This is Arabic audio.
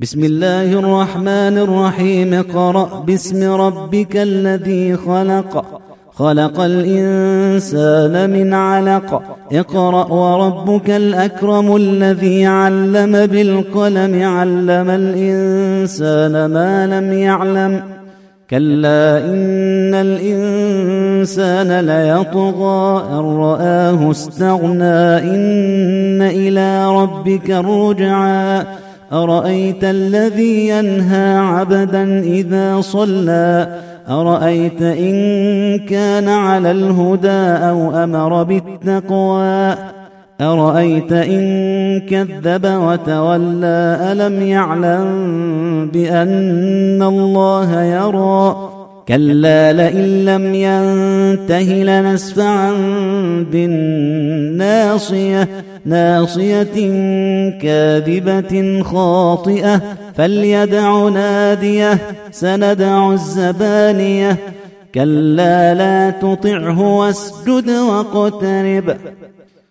بسم الله الرحمن الرحيم. اقرأ باسم ربك الذي خلق الإنسان من علق. اقرأ وربك الأكرم الذي علم بالقلم علم الإنسان ما لم يعلم. كلا إن الإنسان ليطغى أن رآه استغنى إن إلى ربك الرجعى. أرأيت الذي ينهى عبدا إذا صلى أرأيت إن كان على الهدى أو أمر بالتقوى أرأيت إن كذب وتولى ألم يعلم بأن الله يرى. كلا لئن لم ينته لنسفعا بالناصية ناصية كاذبة خاطئة فليدع ناديه سندع الزبانية. كلا لا تطعه واسجد واقترب.